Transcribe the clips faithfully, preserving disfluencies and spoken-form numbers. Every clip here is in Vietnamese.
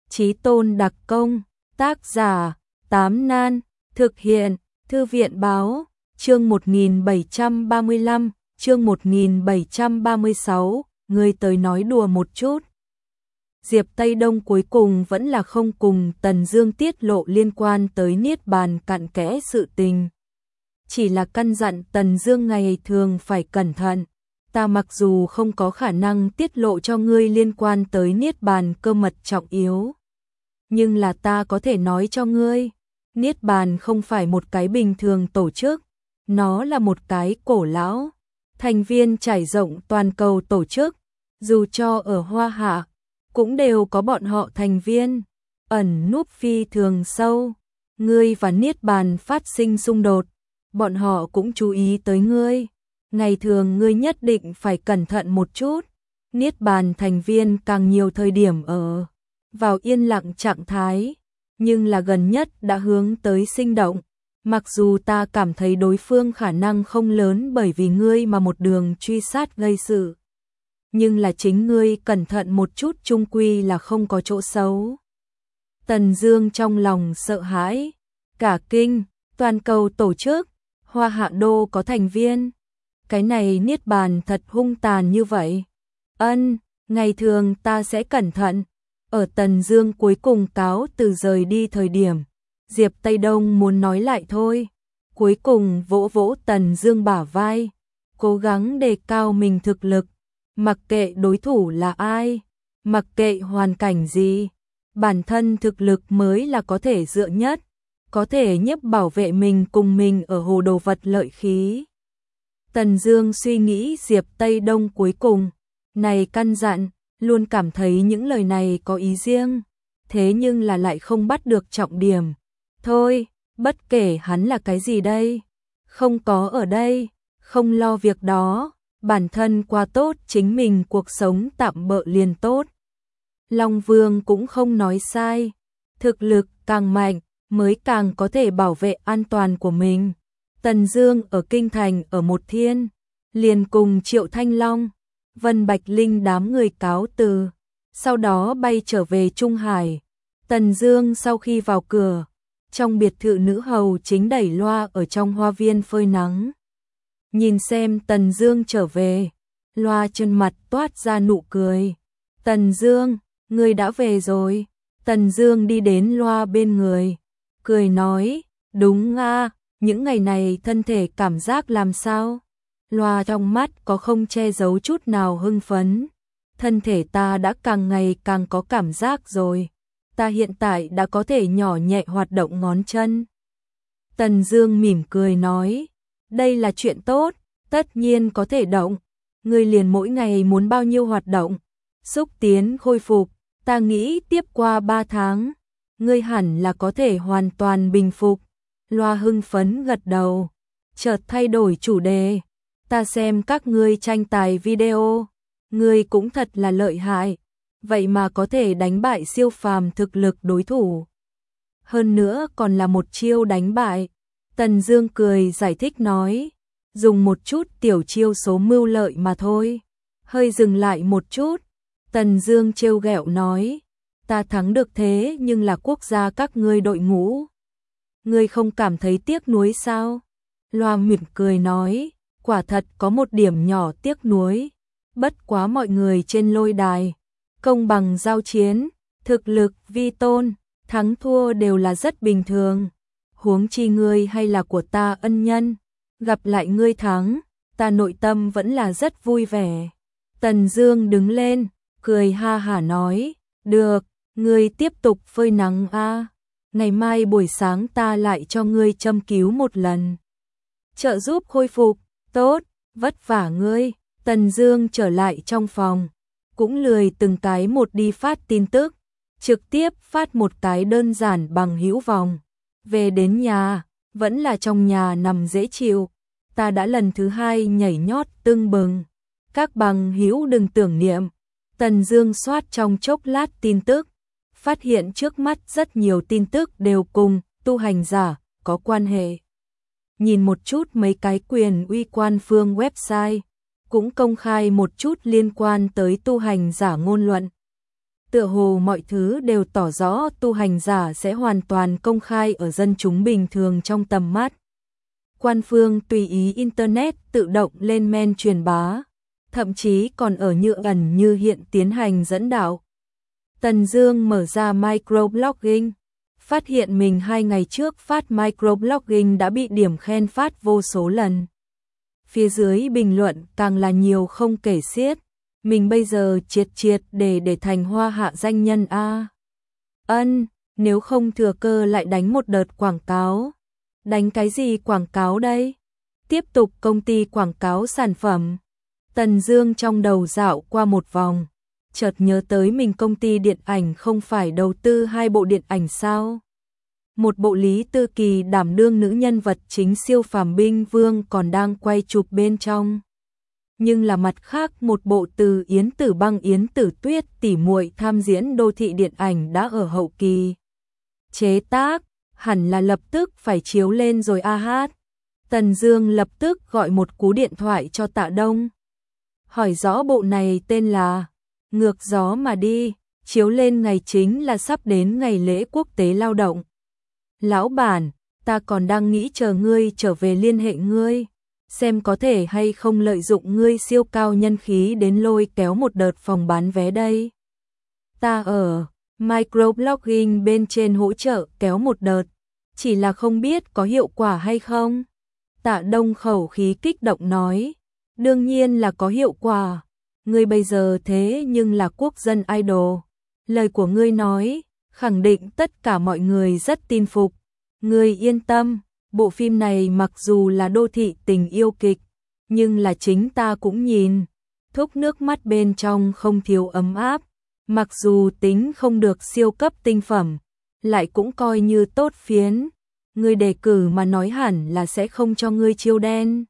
Chí Tôn đặc công, tác giả, Tám Nan, thực hiện, Thư viện báo, chương một nghìn bảy trăm ba mươi lăm, chương một nghìn bảy trăm ba mươi sáu, người tới nói đùa một chút. Diệp Tây Đông cuối cùng vẫn là không cùng Tần Dương tiết lộ liên quan tới Niết Bàn cặn kẽ sự tình. Chỉ là căn dặn Tần Dương ngày thường phải cẩn thận. Ta mặc dù không có khả năng tiết lộ cho ngươi liên quan tới Niết Bàn cơ mật trọng yếu, nhưng là ta có thể nói cho ngươi, Niết Bàn không phải một cái bình thường tổ chức, nó là một cái cổ lão, thành viên trải rộng toàn cầu tổ chức, dù cho ở Hoa Hạ, cũng đều có bọn họ thành viên, ẩn núp phi thường sâu. Ngươi và Niết Bàn phát sinh xung đột, bọn họ cũng chú ý tới ngươi. Ngày thường ngươi nhất định phải cẩn thận một chút. Niết Bàn thành viên càng nhiều thời điểm ở vào yên lặng trạng thái, nhưng là gần nhất đã hướng tới sinh động. Mặc dù ta cảm thấy đối phương khả năng không lớn bởi vì ngươi mà một đường truy sát gây sự, nhưng là chính ngươi cẩn thận một chút chung quy là không có chỗ xấu. Tần Dương trong lòng sợ hãi, cả kinh, toàn cầu tổ chức, Hoa Hạ Đô có thành viên. Cái này Niết Bàn thật hung tàn như vậy. Ân, ngày thường ta sẽ cẩn thận. Ở Tần Dương cuối cùng cáo từ rời đi thời điểm, Diệp Tây Đông muốn nói lại thôi. Cuối cùng vỗ vỗ Tần Dương bả vai, cố gắng đề cao mình thực lực. Mặc kệ đối thủ là ai, mặc kệ hoàn cảnh gì, bản thân thực lực mới là có thể dựa nhất, có thể giúp bảo vệ mình cùng mình ở hồ đồ vật lợi khí. Tần Dương suy nghĩ Diệp Tây Đông cuối cùng này căn dặn, luôn cảm thấy những lời này có ý riêng, thế nhưng là lại không bắt được trọng điểm. Thôi, bất kể hắn là cái gì đây, không có ở đây, không lo việc đó, bản thân qua tốt chính mình cuộc sống tạm bợ liền tốt. Long Vương cũng không nói sai, thực lực càng mạnh mới càng có thể bảo vệ an toàn của mình. Tần Dương ở kinh thành ở một thiên, liền cùng Triệu Thanh Long, Vân Bạch Linh đám người cáo từ, sau đó bay trở về Trung Hải. Tần Dương sau khi vào cửa, trong biệt thự nữ hầu chính đẩy loa ở trong hoa viên phơi nắng. Nhìn xem Tần Dương trở về, loa trên mặt toát ra nụ cười. Tần Dương, ngươi đã về rồi. Tần Dương đi đến loa bên người, cười nói, đúng a, những ngày này thân thể cảm giác làm sao? Loa trong mắt có không che giấu chút nào hưng phấn. Thân thể ta đã càng ngày càng có cảm giác rồi. Ta hiện tại đã có thể nhỏ nhẹ hoạt động ngón chân. Tần Dương mỉm cười nói, đây là chuyện tốt, tất nhiên có thể động. Ngươi liền mỗi ngày muốn bao nhiêu hoạt động, xúc tiến khôi phục, ta nghĩ tiếp qua ba tháng, ngươi hẳn là có thể hoàn toàn bình phục. Loa hưng phấn gật đầu, chợt thay đổi chủ đề, ta xem các ngươi tranh tài video, ngươi cũng thật là lợi hại, vậy mà có thể đánh bại siêu phàm thực lực đối thủ. Hơn nữa còn là một chiêu đánh bại. Tần Dương cười giải thích nói, dùng một chút tiểu chiêu số mưu lợi mà thôi. Hơi dừng lại một chút, Tần Dương trêu ghẹo nói, ta thắng được thế nhưng là quốc gia các ngươi đội ngũ, ngươi không cảm thấy tiếc nuối sao? Loa mỉm cười nói, quả thật có một điểm nhỏ tiếc nuối, bất quá mọi người trên lôi đài công bằng giao chiến, thực lực vi tôn, thắng thua đều là rất bình thường. Huống chi ngươi hay là của ta ân nhân, gặp lại ngươi thắng, ta nội tâm vẫn là rất vui vẻ. Tần Dương đứng lên, cười ha hả nói, được, ngươi tiếp tục phơi nắng a, ngày mai buổi sáng ta lại cho ngươi châm cứu một lần, trợ giúp khôi phục. Tốt, vất vả ngươi. Tần Dương trở lại trong phòng, cũng lười từng cái một đi phát tin tức, trực tiếp phát một cái đơn giản bằng hữu vòng. Về đến nhà, vẫn là trong nhà nằm dễ chịu, ta đã lần thứ hai nhảy nhót tưng bừng. Các bằng hữu đừng tưởng niệm. Tần Dương soát trong chốc lát tin tức, phát hiện trước mắt rất nhiều tin tức đều cùng tu hành giả có quan hệ. Nhìn một chút mấy cái quyền uy quan phương website, cũng công khai một chút liên quan tới tu hành giả ngôn luận. tựa hồ mọi thứ đều tỏ rõ tu hành giả sẽ hoàn toàn công khai ở dân chúng bình thường trong tầm mắt. Quan phương tùy ý Internet tự động lên men truyền bá, thậm chí còn ở như ẩn như hiện tiến hành dẫn đạo. Tần Dương mở ra microblogging, phát hiện mình hai ngày trước phát microblogging đã bị điểm khen phát vô số lần. Phía dưới bình luận càng là nhiều không kể xiết. Mình bây giờ triệt triệt để để thành hoa hạ danh nhân a. Ân, nếu không thừa cơ lại đánh một đợt quảng cáo. Đánh cái gì quảng cáo đây? Tiếp tục công ty quảng cáo sản phẩm. Tần Dương trong đầu dạo qua một vòng, chợt nhớ tới mình công ty điện ảnh không phải đầu tư hai bộ điện ảnh sao? Một bộ Lý Tư Kỳ đảm đương nữ nhân vật chính siêu phàm binh vương còn đang quay chụp bên trong. Nhưng là mặt khác một bộ từ Yến Tử Băng Yến Tử Tuyết tỉ muội tham diễn đô thị điện ảnh đã ở hậu kỳ chế tác, hẳn là lập tức phải chiếu lên rồi a hát. Tần Dương lập tức gọi một cú điện thoại cho Tạ Đông. Hỏi rõ bộ này tên là Ngược gió mà đi, chiếu lên ngày chính là sắp đến ngày lễ quốc tế lao động. Lão bản, ta còn đang nghĩ chờ ngươi trở về liên hệ ngươi, xem có thể hay không lợi dụng ngươi siêu cao nhân khí đến lôi kéo một đợt phòng bán vé đây. Ta ở microblogging bên trên hỗ trợ kéo một đợt, chỉ là không biết có hiệu quả hay không. Tạ Đông khẩu khí kích động nói, đương nhiên là có hiệu quả, ngươi bây giờ thế nhưng là quốc dân idol. Lời của ngươi nói, khẳng định tất cả mọi người rất tin phục. Ngươi yên tâm, bộ phim này mặc dù là đô thị tình yêu kịch, nhưng là chính ta cũng nhìn, thúc nước mắt bên trong không thiếu ấm áp, mặc dù tính không được siêu cấp tinh phẩm, lại cũng coi như tốt phiến. Ngươi đề cử mà nói hẳn là sẽ không cho ngươi chiêu đen.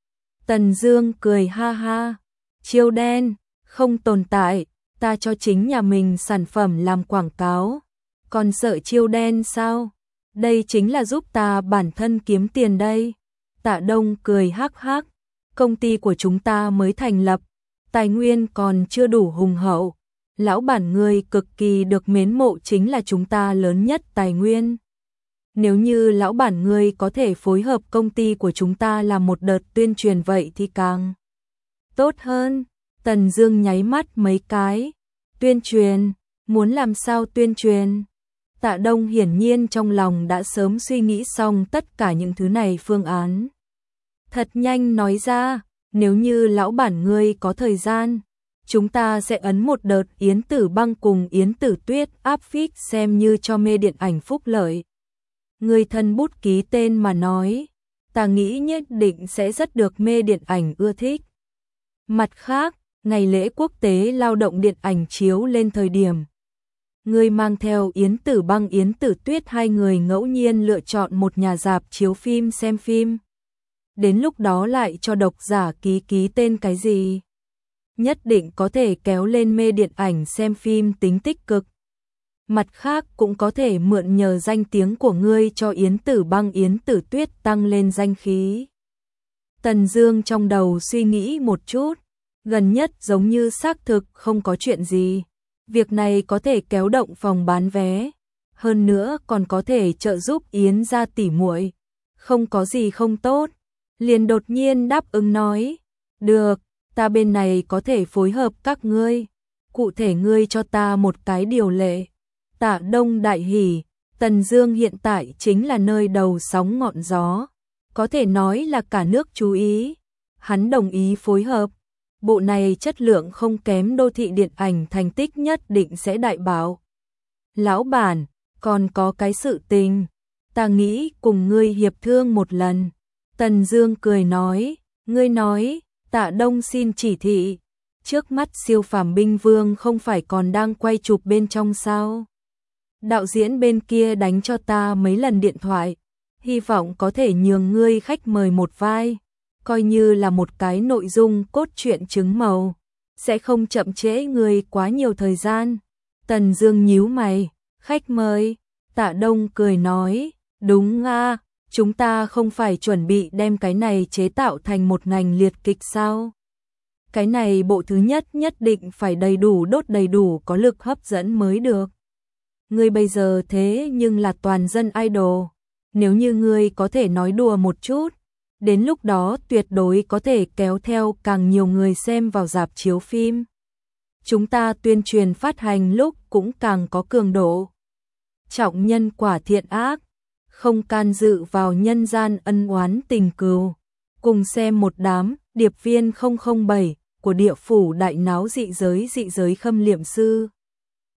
Tần Dương cười ha ha, chiêu đen, không tồn tại, ta cho chính nhà mình sản phẩm làm quảng cáo, còn sợ chiêu đen sao? Đây chính là giúp ta bản thân kiếm tiền đây. Tạ Đông cười hắc hắc, công ty của chúng ta mới thành lập, tài nguyên còn chưa đủ hùng hậu. Lão bản ngươi cực kỳ được mến mộ chính là chúng ta lớn nhất tài nguyên. Nếu như lão bản ngươi có thể phối hợp công ty của chúng ta làm một đợt tuyên truyền vậy thì càng tốt hơn. Tần Dương nháy mắt mấy cái. Tuyên truyền, muốn làm sao tuyên truyền? Tạ Đông hiển nhiên trong lòng đã sớm suy nghĩ xong tất cả những thứ này phương án. Thật nhanh nói ra, nếu như lão bản ngươi có thời gian, chúng ta sẽ ấn một đợt Yến Tử Băng cùng Yến Tử Tuyết áp phích xem như cho mê điện ảnh phúc lợi. Người thân bút ký tên mà nói, ta nghĩ nhất định sẽ rất được mê điện ảnh ưa thích. Mặt khác, ngày lễ quốc tế lao động điện ảnh chiếu lên thời điểm, người mang theo Yến Tử Băng Yến Tử Tuyết hai người ngẫu nhiên lựa chọn một nhà rạp chiếu phim xem phim. Đến lúc đó lại cho độc giả ký ký tên cái gì, nhất định có thể kéo lên mê điện ảnh xem phim tính tích cực. Mặt khác cũng có thể mượn nhờ danh tiếng của ngươi cho Yến Tử Băng Yến Tử Tuyết tăng lên danh khí. Tần Dương trong đầu suy nghĩ một chút, gần nhất giống như xác thực không có chuyện gì. Việc này có thể kéo động phòng bán vé, hơn nữa còn có thể trợ giúp Yến gia tỷ muội, không có gì không tốt. Liền đột nhiên đáp ứng nói, được, ta bên này có thể phối hợp các ngươi, cụ thể ngươi cho ta một cái điều lệ. Tạ Đông đại hỉ, Tần Dương hiện tại chính là nơi đầu sóng ngọn gió, có thể nói là cả nước chú ý. Hắn đồng ý phối hợp, bộ này chất lượng không kém đô thị điện ảnh, thành tích nhất định sẽ đại bảo. Lão bản, còn có cái sự tình, ta nghĩ cùng ngươi hiệp thương một lần. Tần Dương cười nói, ngươi nói, Tạ Đông xin chỉ thị, trước mắt siêu phàm binh vương không phải còn đang quay chụp bên trong sao? Đạo diễn bên kia đánh cho ta mấy lần điện thoại, hy vọng có thể nhường ngươi khách mời một vai, coi như là một cái nội dung cốt truyện trứng màu, sẽ không chậm trễ ngươi quá nhiều thời gian. Tần Dương nhíu mày, khách mời? Tạ Đông cười nói, đúng a, chúng ta không phải chuẩn bị đem cái này chế tạo thành một ngành liệt kịch sao? Cái này bộ thứ nhất nhất định phải đầy đủ đốt đầy đủ có lực hấp dẫn mới được. Ngươi bây giờ thế nhưng là toàn dân idol. Nếu như ngươi có thể nói đùa một chút, đến lúc đó tuyệt đối có thể kéo theo càng nhiều người xem vào rạp chiếu phim. Chúng ta tuyên truyền phát hành lúc cũng càng có cường độ. Trọng nhân quả thiện ác, không can dự vào nhân gian ân oán tình cừu. Cùng xem một đám điệp viên không không bảy của địa phủ đại náo dị giới dị giới khâm liệm sư.